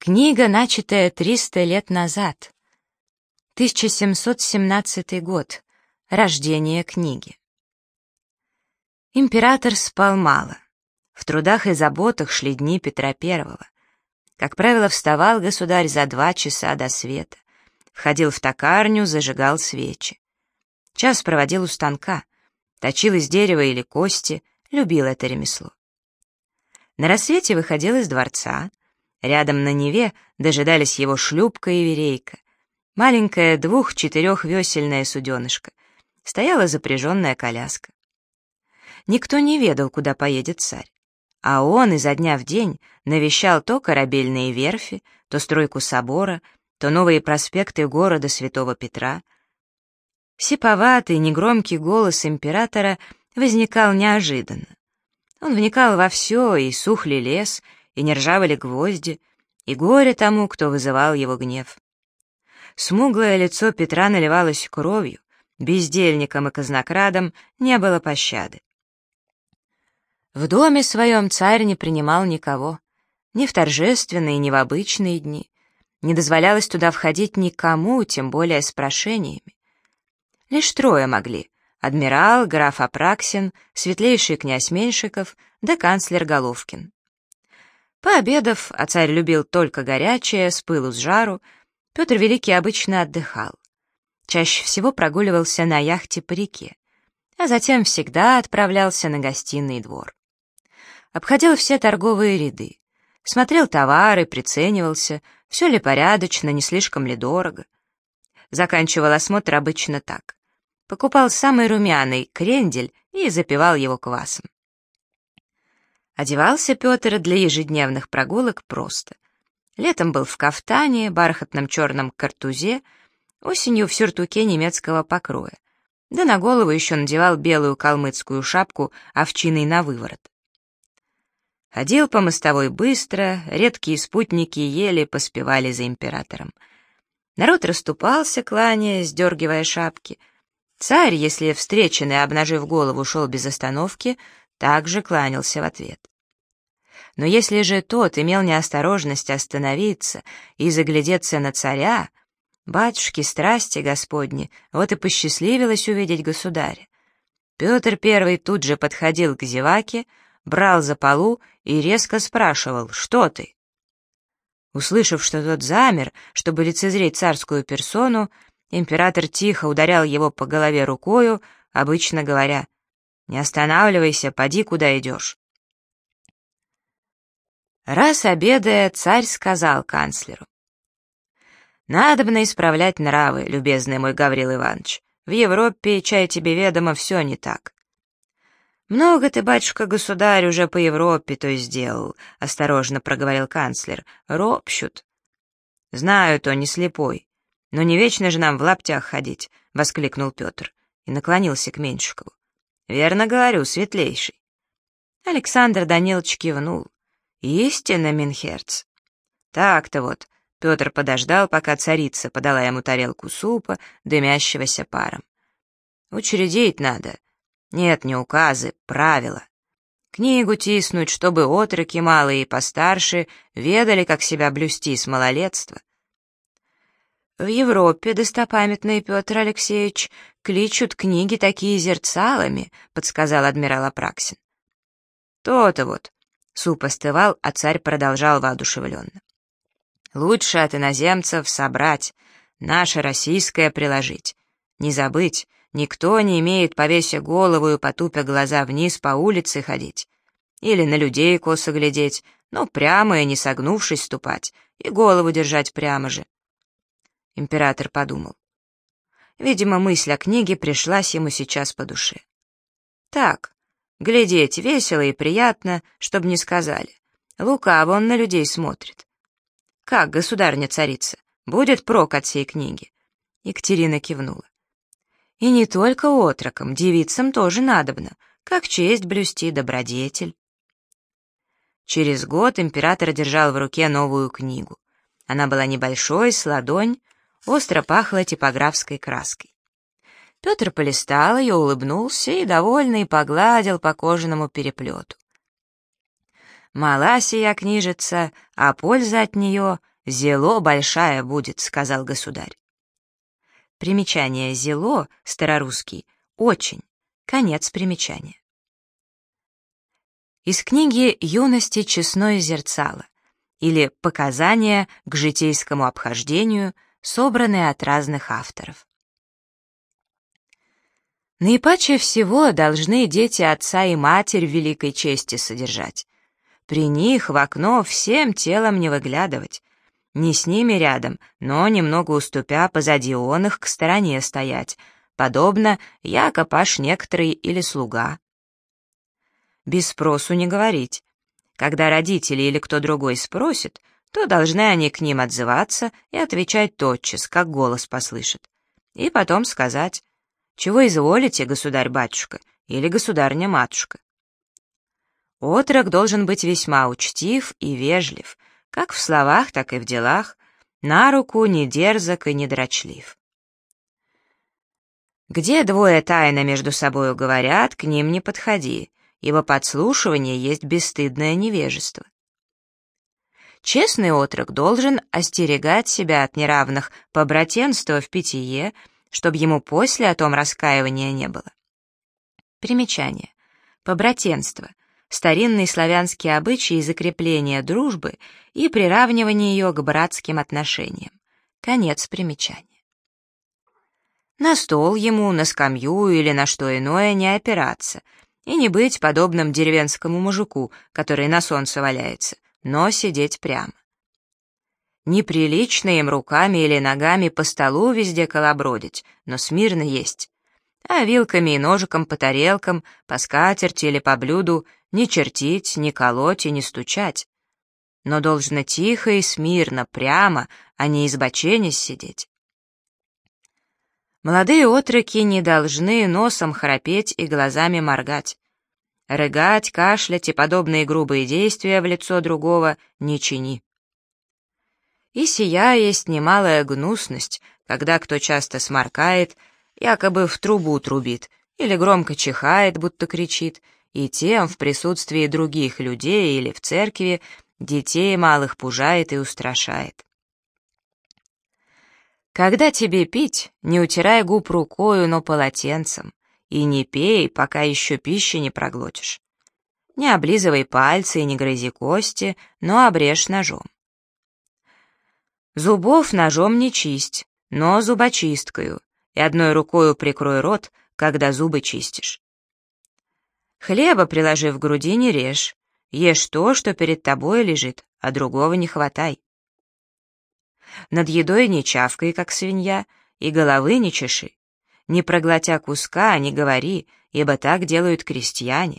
Книга, начатая 300 лет назад. 1717 год. Рождение книги. Император спал мало. В трудах и заботах шли дни Петра I. Как правило, вставал государь за 2 часа до света, входил в токарню, зажигал свечи. Час проводил у станка, точил из дерева или кости, любил это ремесло. На рассвете выходил из дворца. Рядом на Неве дожидались его шлюпка и верейка. Маленькая 2-4-весельная суденышка. Стояла запряженная коляска. Никто не ведал, куда поедет царь. А он изо дня в день навещал то корабельные верфи, то стройку собора, то новые проспекты города Святого Петра. Сиповатый, негромкий голос императора возникал неожиданно. Он вникал во все, и сух ли лес, и не ржавели гвозди, и горе тому, кто вызывал его гнев. Смуглое лицо Петра наливалось кровью, бездельникам и казнокрадам не было пощады. В доме своем царь не принимал никого, ни в торжественные, ни в обычные дни. Не дозволялось туда входить никому, тем более с прошениями. Лишь 3 могли — адмирал, граф Апраксин, светлейший князь Меньшиков да канцлер Головкин. Пообедав, а царь любил только горячее, с пылу с жару, Петр Великий обычно отдыхал. Чаще всего прогуливался на яхте по реке, а затем всегда отправлялся на гостиный двор. Обходил все торговые ряды, смотрел товары, приценивался, все ли порядочно, не слишком ли дорого. Заканчивал осмотр обычно так. Покупал самый румяный крендель и запивал его квасом. Одевался Петр для ежедневных прогулок просто. Летом был в кафтане, бархатном черном картузе, осенью в сюртуке немецкого покроя, да на голову еще надевал белую калмыцкую шапку овчиной на выворот. Ходил по мостовой быстро, редкие спутники еле поспевали за императором. Народ расступался, кланяясь, сдергивая шапки. Царь, если встреченный, обнажив голову, шел без остановки, также кланялся в ответ. Но если же тот имел неосторожность остановиться и заглядеться на царя, батюшки, страсти Господни, вот и посчастливилось увидеть государя. Петр I тут же подходил к зеваке, брал за полу и резко спрашивал: «Что ты?». Услышав, что тот замер, чтобы лицезреть царскую персону, император тихо ударял его по голове рукою, обычно говоря: «Не останавливайся, поди, куда идешь». Раз обедая, царь сказал канцлеру: «Надобно исправлять нравы, любезный мой Гаврил Иванович. В Европе, чай тебе ведомо, все не так». «Много ты, батюшка-государь, уже по Европе то сделал», — осторожно проговорил канцлер. «Ропщут». «Знаю, то не слепой. Но не вечно же нам в лаптях ходить», — воскликнул Петр и наклонился к Меньшикову. «Верно говорю, светлейший». Александр Данилович кивнул. «Истинно, минхерц». «Так-то вот». Петр подождал, пока царица подала ему тарелку супа, дымящегося паром. «Учредить надо. Нет, не указы, правила. Книгу тиснуть, чтобы отроки малые и постарше ведали, как себя блюсти с малолетства». «В Европе, достопамятный Петр Алексеевич, кличут книги такие зерцалами», — подсказал адмирал Апраксин. «То-то вот». Суп остывал, а царь продолжал воодушевленно. «Лучше от иноземцев собрать, наше российское приложить. Не забыть, никто не имеет, повеся голову и потупя глаза вниз, по улице ходить. Или на людей косо глядеть, но прямо и не согнувшись ступать, и голову держать прямо же». Император подумал. Видимо, мысль о книге пришлась ему сейчас по душе. «Так, глядеть весело и приятно, чтобы не сказали. Лукаво он на людей смотрит. Как, государня-царица, будет прок от сей книги?» Екатерина кивнула. «И не только отрокам, девицам тоже надобно, как честь блюсти, добродетель». Через год император держал в руке новую книгу. Она была небольшой, с ладонь, остро пахла типографской краской. Петр полистал ее, улыбнулся и, довольный, погладил по кожаному переплету. «Мала сия книжица, а польза от нее «Зело большая будет», — сказал государь. Примечание «зело» старорусский «очень». Конец примечания. Из книги «Юности честное зерцало» или «Показания к житейскому обхождению», собранные от разных авторов. Наипаче всего должны дети отца и матерь в великой чести содержать. При них в окно всем телом не выглядывать, не с ними рядом, но немного уступя позади он их к стороне стоять, подобно яко паш некоторый или слуга. Без спросу не говорить. Когда родители или кто другой спросит, то должны они к ним отзываться и отвечать тотчас, как голос послышит. И потом сказать: «Чего изволите, государь-батюшка или государня-матушка?» Отрок должен быть весьма учтив и вежлив, как в словах, так и в делах, на руку не дерзок и не дрочлив. Где двое тайно между собою говорят, к ним не подходи, ибо подслушивание есть бесстыдное невежество. Честный отрок должен остерегать себя от неравных побратенства в питье, чтобы ему после о том раскаивания не было. Примечание. Побратенство — старинный славянский обычай закрепления дружбы и приравнивания ее к братским отношениям. Конец примечания. На стол ему, на скамью или на что иное не опираться, и не быть подобным деревенскому мужику, который на солнце валяется, но сидеть прямо. Неприлично им руками или ногами по столу везде колобродить, но смирно есть. А вилками и ножиком по тарелкам, по скатерти или по блюду не чертить, не колоть и не стучать. Но должно тихо и смирно, прямо, а не избоченясь сидеть. Молодые отроки не должны носом храпеть и глазами моргать. Рыгать, кашлять и подобные грубые действия в лицо другого не чини. И сия есть немалая гнусность, когда кто часто сморкает, якобы в трубу трубит, или громко чихает, будто кричит, и тем в присутствии других людей или в церкви детей малых пужает и устрашает. Когда тебе пить, не утирай губ рукою, но полотенцем, и не пей, пока еще пищи не проглотишь. Не облизывай пальцы и не грызи кости, но обрежь ножом. Зубов ножом не чисть, но зубочисткою, и одной рукою прикрой рот, когда зубы чистишь. Хлеба, приложив к груди, не режь, ешь то, что перед тобой лежит, а другого не хватай. Над едой не чавкай, как свинья, и головы не чеши. Не проглотя куска, не говори, ибо так делают крестьяне.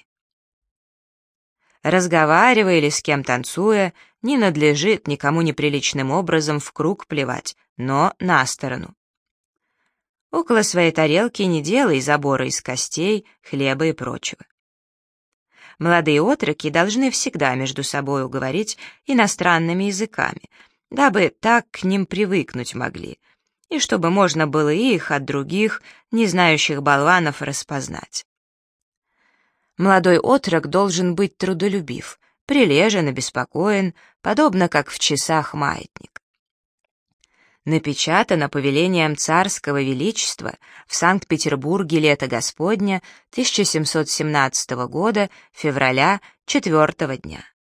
Разговаривая или с кем танцуя, не надлежит никому неприличным образом в круг плевать, но на сторону. Около своей тарелки не делай забора из костей, хлеба и прочего. Молодые отроки должны всегда между собою говорить иностранными языками, дабы так к ним привыкнуть могли, и чтобы можно было их от других, не знающих болванов, распознать. Молодой отрок должен быть трудолюбив, прилежен и беспокоен, подобно как в часах маятник. Напечатано повелением царского величества в Санкт-Петербурге лето Господня 1717 года, февраля, 4-го дня.